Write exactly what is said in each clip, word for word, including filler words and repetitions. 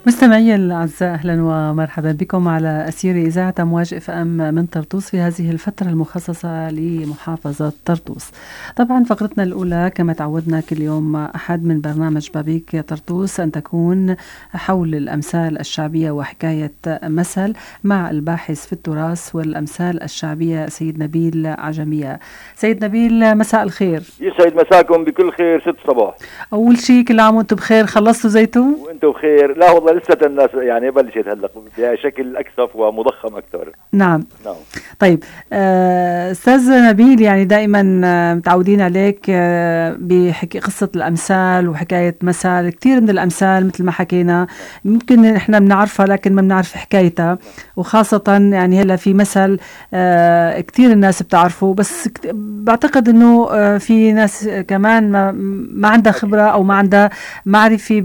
مستمعي الأعزاء، أهلا ومرحبا بكم على أسير إذاعة أمواج اف ام من طرطوس في هذه الفترة المخصصة لمحافظة طرطوس. طبعا فقرتنا الأولى كما تعودنا كل يوم أحد من برنامج بابيك طرطوس أن تكون حول الأمثال الشعبية وحكاية مثل مع الباحث في التراث والأمثال الشعبية سيد نبيل عجمية. سيد نبيل، مساء الخير. يسعد مساكم بكل خير. ست صباح. أول شيء كل عام وأنتم بخير. خلصتوا زيتون؟ وأنتم بخير. لا والله لسه الناس يعني بلشت هلا بشكل أكثف ومضخم أكثر. نعم نعم. طيب أستاذ نبيل، يعني دائما متعودين عليك بحكي قصة الأمثال وحكاية مثل. كثير من الأمثال مثل ما حكينا ممكن إحنا بنعرفها لكن ما بنعرف حكايتها، وخاصة يعني هلا في مثل كثير الناس بتعرفه، بس بعتقد إنه في ناس كمان ما, ما عندها خبرة أو ما عندها معرفة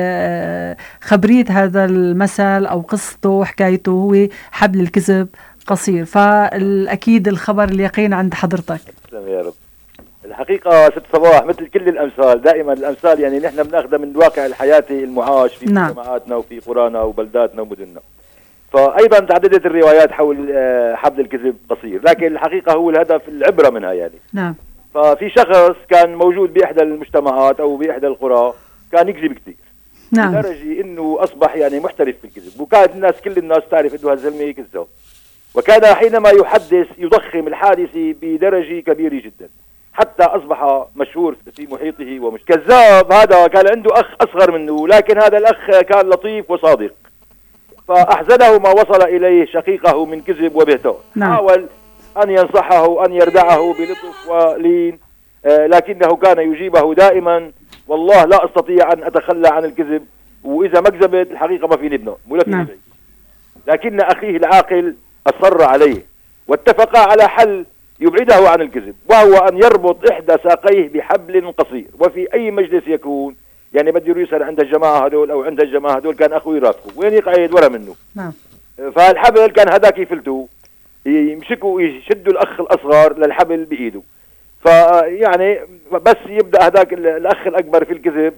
بخبرية هذا المثل أو قصته وحكايته. هو حبل الكذب قصير، فالأكيد الخبر اليقين عند حضرتك. تسلم يا رب. الحقيقة ست صباح مثل كل الأمثال، دائما الأمثال يعني نحن بناخذها من الواقع الحياتي المعاش في نعم. مجتمعاتنا وفي قرانا وبلداتنا ومدننا. فأيضا تعددت الروايات حول حبل الكذب قصير، لكن الحقيقة هو الهدف العبرة منها يعني. نعم. ففي شخص كان موجود بإحدى المجتمعات أو بإحدى القرى كان يكذب كثير. نعم. لدرجة إنه أصبح يعني محترف في الكذب، وكانت الناس كل الناس تعرف إنه هالزلمة كذاب. وكان حينما يحدث يضخم الحادثة بدرجة كبيرة جدا، حتى أصبح مشهور في محيطه ومش كذاب. هذا كان عنده أخ أصغر منه، لكن هذا الأخ كان لطيف وصادق، فأحزنه ما وصل إليه شقيقه من كذب وبهتان. نعم. حاول أن ينصحه أن يردعه بلطف ولين، آه لكنه كان يجيبه دائما: والله لا أستطيع أن أتخلى عن الكذب، وإذا ما كذبت الحقيقة ما فيني ابنه ولا فيني بعيد. لكن أخيه العاقل أصر عليه، واتفقا على حل يبعده عن الكذب، وهو أن يربط إحدى ساقيه بحبل قصير، وفي أي مجلس يكون يعني بده يسأل عند الجماعة هدول أو عند الجماعة هدول كان أخوه يرافقه وين يقعد ورا منه. نعم. فالحبل كان هذاك يفلتوا يمسكوا يشدوا الأخ الأصغر للحبل بإيده، فيعني بس يبدأ هذاك الأخ الأكبر في الكذب،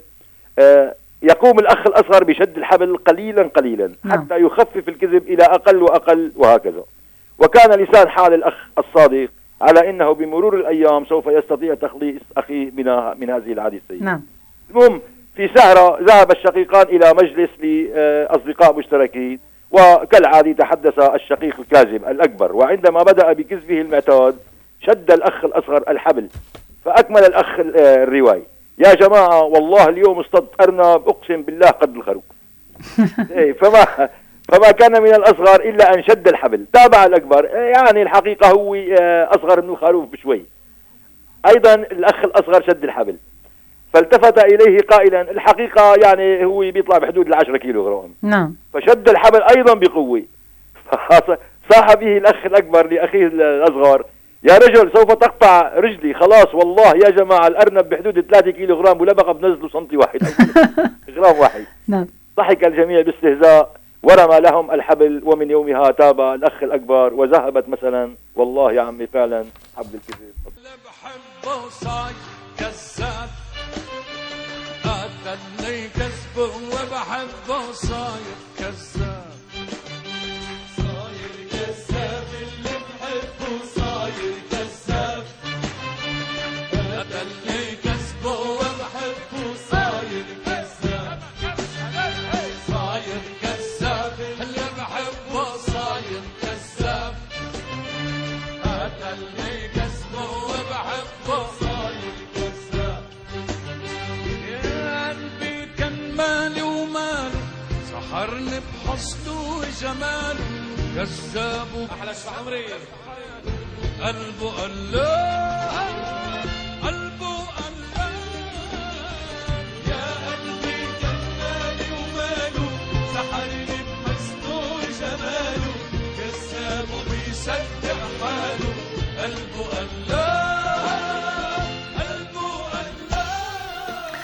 يقوم الأخ الأصغر بشد الحبل قليلا قليلا حتى يخفف الكذب إلى أقل وأقل وهكذا. وكان لسان حال الأخ الصادق على أنه بمرور الأيام سوف يستطيع تخليص أخيه من من هذه العادة السيئة. نعم. المهم في سهرة ذهب الشقيقان إلى مجلس لأصدقاء مشتركين، وكالعادة تحدث الشقيق الكاذب الأكبر، وعندما بدأ بكذبه المعتاد شد الأخ الأصغر الحبل، فأكمل الأخ الرواية: يا جماعة والله اليوم اصطدت أرنب أقسم بالله قد الخروف. فما فما كان من الأصغر إلا أن شد الحبل. تابع الأكبر، يعني الحقيقة هو أصغر من الخروف بشوي. أيضا الأخ الأصغر شد الحبل، فالتفت إليه قائلا: الحقيقة يعني هو بيطلع بحدود العشرة كيلو غرام. نعم. فشد الحبل أيضا بقوة، صاح به الأخ الأكبر لأخيه الأصغر: يا رجل سوف تقطع رجلي، خلاص والله يا جماعة الأرنب بحدود ثلاثة كيلو غرام ولا بقى بنزله سنتي واحد غرام واحد. نعم. ضحك الجميع باستهزاء ورمى لهم الحبل، ومن يومها تاب الأخ الأكبر وذهبت مثلا والله يا عمي فعلا حبل الكذب. بحبه صاير كذاب، قتلني كذبه وبحبه صاير كذاب، صاير كذاب اللي بحبه صاير كذاب، قتلني كذبه وبحبه صاير كذاب، صاير كذاب اللي بحبه صاير كذاب، قتلني كذبه وبحبه صاير كذاب. يا قلبي كان مالي وماله، سحرني بحسنه وجماله، كذاب احلى شو عمري قلبه الله قلبه الله. يا قلبي كان مالي وماله، سحرني بحسنه وجماله، كذاب وبيصدق حاله، قلبه الله.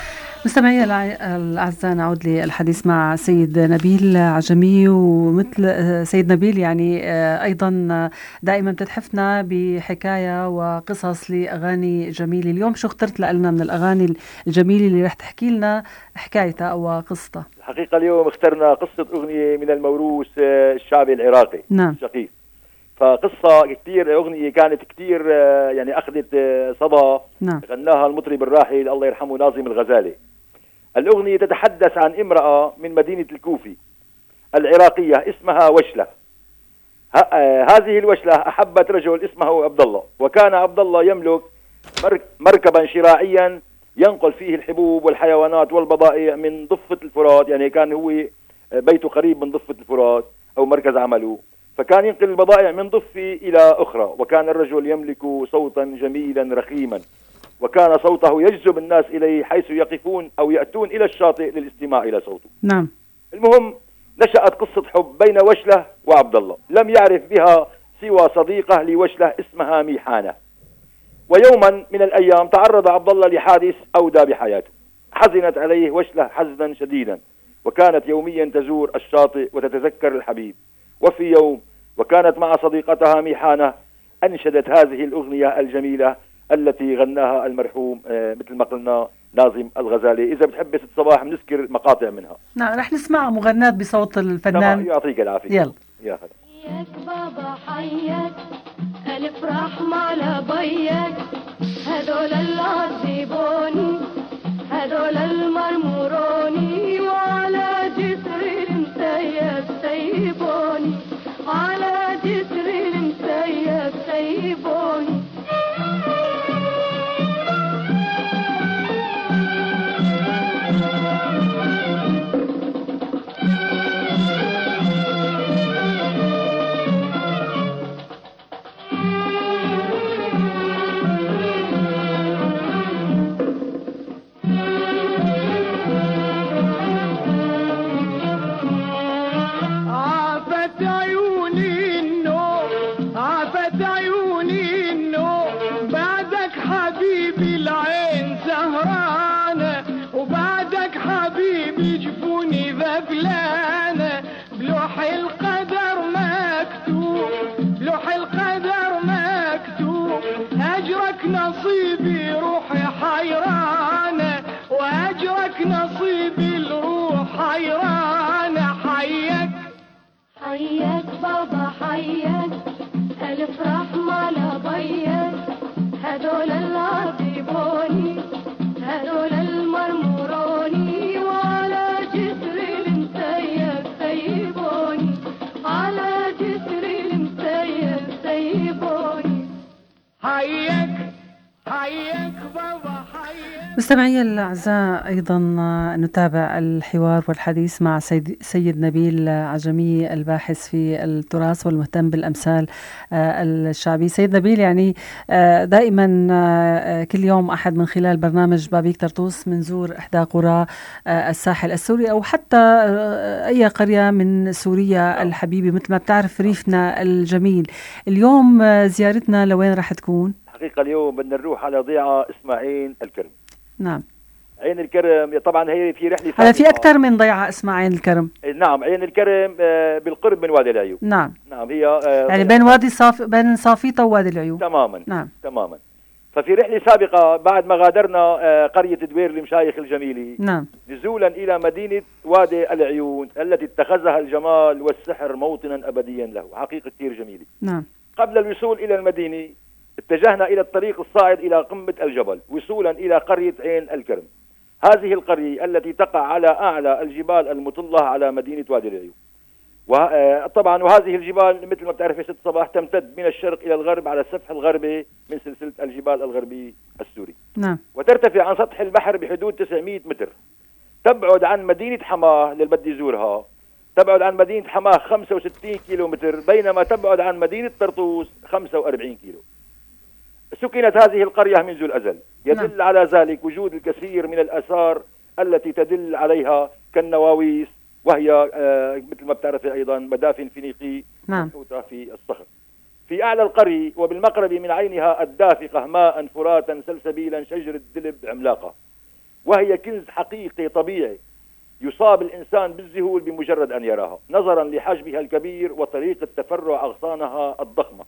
مستمعي الأعزاء، نعود للحديث مع سيد نبيل عجمي. ومثل سيد نبيل يعني أيضا دائما بتتحفنا بحكاية وقصص لأغاني جميلة. اليوم شو اخترت لنا من الأغاني الجميلة اللي رح تحكي لنا حكايتها أو قصتها؟ الحقيقة اليوم اخترنا قصة أغنية من الموروث الشعبي العراقي. نعم. الشقيق. فقصة كتير، أغنية كانت كتير يعني أخذت صدى. نعم. غناها المطرب الراحل الله يرحمه ناظم الغزالي. الأغنية تتحدث عن امرأة من مدينة الكوفي العراقية اسمها وشلة. هذه الوشلة أحبت رجل اسمه عبد الله، وكان عبد الله يملك مركبا شراعيا ينقل فيه الحبوب والحيوانات والبضائع من ضفة الفرات. يعني كان هو بيته قريب من ضفة الفرات أو مركز عمله، فكان ينقل البضائع من ضفة إلى أخرى. وكان الرجل يملك صوتا جميلا رخيما، وكان صوته يجذب الناس إليه حيث يقفون أو يأتون إلى الشاطئ للاستماع إلى صوته. نعم. المهم نشأت قصة حب بين وشلة وعبد الله، لم يعرف بها سوى صديقة لوشلة اسمها ميحانة. ويوما من الأيام تعرض عبد الله لحادث أودى بحياته، حزنت عليه وشلة حزنا شديدا، وكانت يوميا تزور الشاطئ وتتذكر الحبيب. وفي يوم وكانت مع صديقتها ميحانة أنشدت هذه الأغنية الجميلة التي غناها المرحوم آه مثل ما قلنا ناظم الغزالي. إذا بتحب ست صباح بنذكر مقاطع منها. نعم، رح نسمع مغنات بصوت الفنان. يعطيك العافية. يلا يا هلا. حياك بابا حياك، ألف رحمة لبيك، هدول العذبوني هدول المرموروني، وعلى جسر المسيب سيبوني، على جسر المسيب سيبوني. نصيبي روحي حيرانة، وأجرك نصيبي الروح حيرانة. حياك حياك بابا حياك، ألف رحمة لبيك، هدول العذبوني هدول المرموروني، وعلى جسر المسيب سيبوني، على جسر المسيب سيبوني. حياك حياك بابا حياك. مستمعي الأعزاء، أيضا نتابع الحوار والحديث مع سيد, سيد نبيل عجمي الباحث في التراث والمهتم بالأمثال الشعبي. سيد نبيل، يعني دائما كل يوم أحد من خلال برنامج بابيك طرطوس منزور إحدى قرى الساحل السوري أو حتى أي قرية من سوريا الحبيبة مثل ما بتعرف ريفنا الجميل. اليوم زيارتنا لوين راح تكون؟ حقيقة اليوم بدنا نروح على ضيعة اسمها عين الكرم. نعم. عين الكرم طبعا هي في رحلة. هذا في أكثر من ضيعة اسمها عين الكرم. نعم، عين الكرم بالقرب من وادي العيون. نعم. نعم، هي يعني بين وادي صاف بين صافيطة ووادي العيون. تماما. نعم. تماما. ففي رحلة سابقة بعد ما غادرنا قرية دوير المشايخ الجميلة، نعم، نزولا إلى مدينة وادي العيون التي اتخذها الجمال والسحر موطنا أبديا له، حقيقة كثير جميلة. نعم. قبل الوصول إلى المدينة اتجهنا إلى الطريق الصاعد إلى قمة الجبل وصولا إلى قرية عين الكرم. هذه القرية التي تقع على أعلى الجبال المطلة على مدينة وادي العيون. وطبعا وهذه الجبال مثل ما بتعرفي ست صباح تمتد من الشرق إلى الغرب على السفح الغربي من سلسلة الجبال الغربي السوري. نعم. وترتفع عن سطح البحر بحدود تسعمئة متر. تبعد عن مدينة حماه اللي بدي يزورها، تبعد عن مدينة حماه خمسة وستين كيلو متر، بينما تبعد عن مدينة طرطوس خمسة وأربعين كيلو. سكنت هذه القرية منذ الأزل، يدل نعم. على ذلك وجود الكثير من الآثار التي تدل عليها كالنواويس، وهي آه مثل ما بتعرفي أيضا مدافن فينيقي محطوطة نعم. في الصخر. في أعلى القرية وبالمقرب من عينها الدافقة ماء فراتا سلسبيلا شجر الدلب عملاقة. وهي كنز حقيقي طبيعي يصاب الإنسان بالذهول بمجرد أن يراها، نظرا لحجمها الكبير وطريقة تفرع أغصانها الضخمة.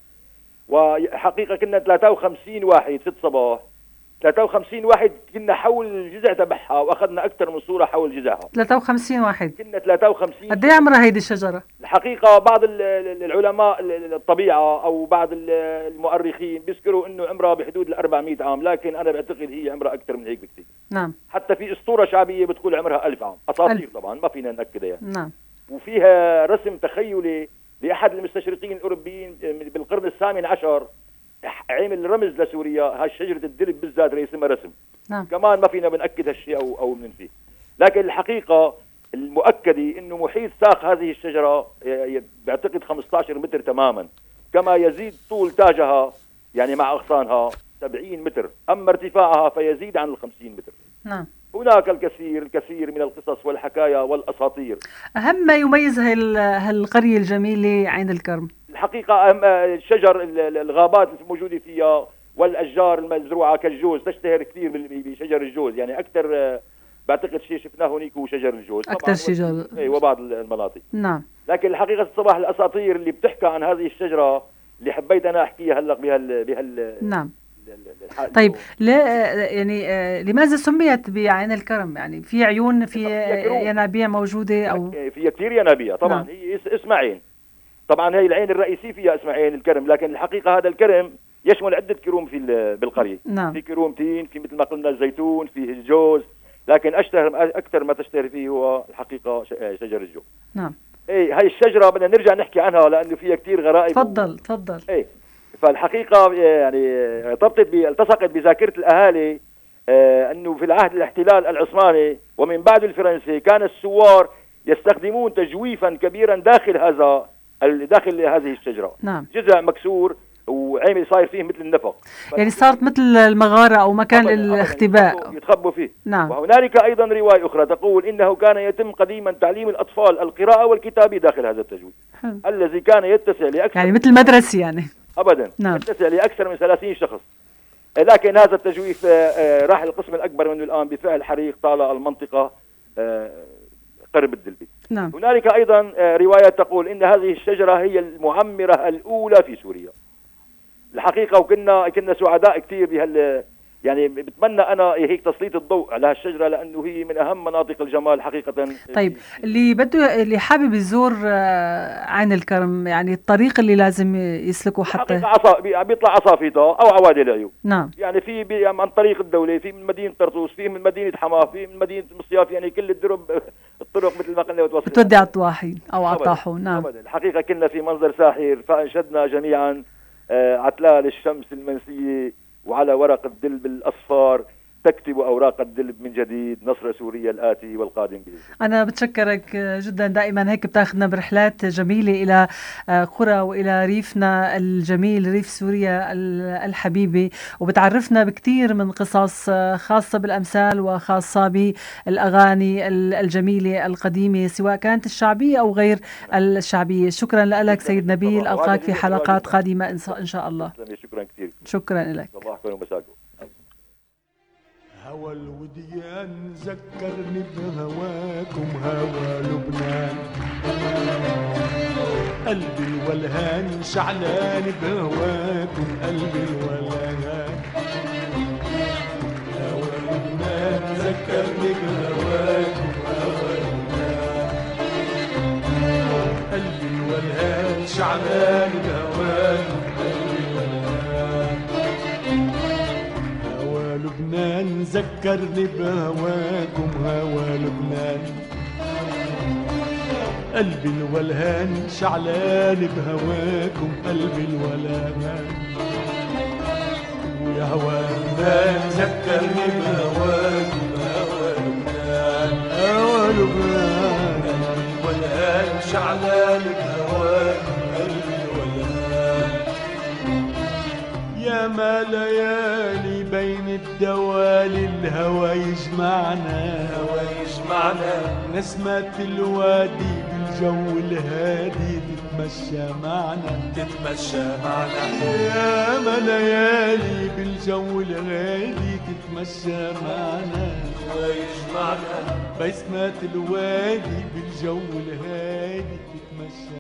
وحقيقة كنا ثلاثة وخمسين واحد ست صباح، ثلاثة وخمسين واحد كنا حول الجذع تبعها، وأخذنا أكثر من صورة حول جذعها. ثلاثة وخمسين واحد كنا ثلاثة وخمسين. قد ايه عمرها هيدي الشجرة؟ الحقيقة بعض العلماء الطبيعة أو بعض المؤرخين بيذكروا إنه عمرها بحدود ال أربعمئة عام، لكن أنا بعتقد هي عمرها أكثر من هيك بكثير. نعم. حتى في أسطورة شعبية بتقول عمرها ألف عام، أساطير ألف. طبعا ما فينا نأكدها يعني. نعم. وفيها رسم تخيلي لأحد المستشرقين الأوروبيين بالقرن الثامن عشر، عامل رمز لسوريا، هاي شجرة الدلب بالذات رسمها رسم. نعم. كمان ما فينا بنأكد هالشيء أو أو بننفيه، لكن الحقيقة المؤكدة إنه محيط ساق هذه الشجرة بعتقد خمسة عشر متر تماما، كما يزيد طول تاجها يعني مع أغصانها سبعين متر، أما ارتفاعها فيزيد عن الخمسين متر. نعم. هناك الكثير الكثير من القصص والحكايا والأساطير. أهم ما يميز هالقرية الجميلة عين الكرم الحقيقة الشجر الغابات الموجودة فيها والأشجار المزروعة كالجوز تشتهر كثير بشجر الجوز، يعني أكثر بعتقد شيء شفناه هونيك هو شجر الجوز أكثر شجر اي وبعض المناطق. نعم. لكن الحقيقة الصباح الأساطير اللي بتحكى عن هذه الشجرة اللي حبيت أنا أحكيها هلا بهال بهال نعم. طيب لا يعني لماذا سميت بعين الكرم؟ يعني في عيون، في ينابيع موجودة أو في كثير ينابيع طبعا. نعم. هي اسمها عين طبعا، هي العين الرئيسي فيها اسمها عين الكرم، لكن الحقيقة هذا الكرم يشمل عدة كروم في بالقرية. نعم. في كروم تين، في مثل ما قلنا الزيتون، فيه الجوز، لكن أشتهر أكثر ما تشتهر فيه هو الحقيقة شجر الجوز. نعم. ايه هاي الشجرة بدنا نرجع نحكي عنها لأنه فيها كثير غرائب. تفضل تفضل. ايه فالحقيقة يعني ارتبطت التصقت بذاكرة الأهالي آه أنه في العهد الاحتلال العثماني ومن بعد الفرنسي كان الثوار يستخدمون تجويفا كبيرا داخل هذا داخل هذه الشجرة. نعم. جذع مكسور وعامل صاير فيه مثل النفق، يعني صارت مثل المغارة أو مكان للاختباء يتخبوا فيه. نعم. وهنالك أيضا رواية أخرى تقول إنه كان يتم قديما تعليم الأطفال القراءة والكتابة داخل هذا التجويف الذي كان يتسع لأكثر يعني مثل مدرسة يعني أبدا. نعم. يتسع لأكثر من ثلاثين شخص، لكن هذا التجويف راح القسم الأكبر منه الآن بفعل حريق طال المنطقة قرب الدلبي. نعم. هنالك أيضا روايات تقول إن هذه الشجرة هي المعمرة الأولى في سوريا الحقيقة، وكنا كنا سعداء كثير بهال يعني بتمنى أنا هيك تسليط الضوء على هالشجرة لأنه هي من أهم مناطق الجمال حقيقة. طيب اللي بده اللي حابب يزور عين الكرم يعني الطريق اللي لازم يسلكه حتى عصا بيطلع عصافيطة أو عوادي العيون. نعم. يعني في عن طريق الدولة، في من مدينة طرطوس، في من مدينة حماه، في من مدينة مصياف، يعني كل الدرب الطرق مثل ما قلنا بتوصل بتودي على الطواحين أو على طاحون. نعم. أبدا. الحقيقة كنا في منظر ساحر، فأنشدنا جميعا آه عتلال الشمس المنسية وعلى ورق الدلب الأصفار تكتب أوراق الدلب من جديد نصر سوريا الآتي والقادم به. أنا بتشكرك جدا، دائما هيك بتاخذنا برحلات جميلة إلى قرى وإلى ريفنا الجميل ريف سوريا الحبيبة، وبتعرفنا بكثير من قصص خاصة بالأمثال وخاصة بالأغاني الجميلة القديمة سواء كانت الشعبية أو غير الشعبية. شكرا لك سيد نبيل، ألقاك في حلقات قادمة إن شاء الله. شكرا كثير. شكرا لك. صباحكم ومساكم. هوى الوديان ذكرني بهواكم هوى لبنان، قلبي الولهان شعلان بهواكم قلبي الولهان، هوى لبنان ذكرني بهواكم هوى لبنان، قلبي الولهان شعلان بهواكم قلبي الولهان، لبنان ذكرني بهواكم هوا لبنان، قلبي الولهان شعلان بهواكم قلبي الولهان، ويا هوا لبنان ذكرني بهواكم هوا لبنان، هوا لبنان قلبي الولهان شعلان بهواكم قلبي الولهان، يا ما ليالي بين الدوالي الهوى يجمعنا هوى يجمعنا، نسمة الوادي بالجو الهادي تتمشى معنا تتمشى معنا، يا ما ليالي بالجو الهادي تتمشى تتمشى معنا ويجمعنا بسمات الوادي بالجو الهادي تتمشى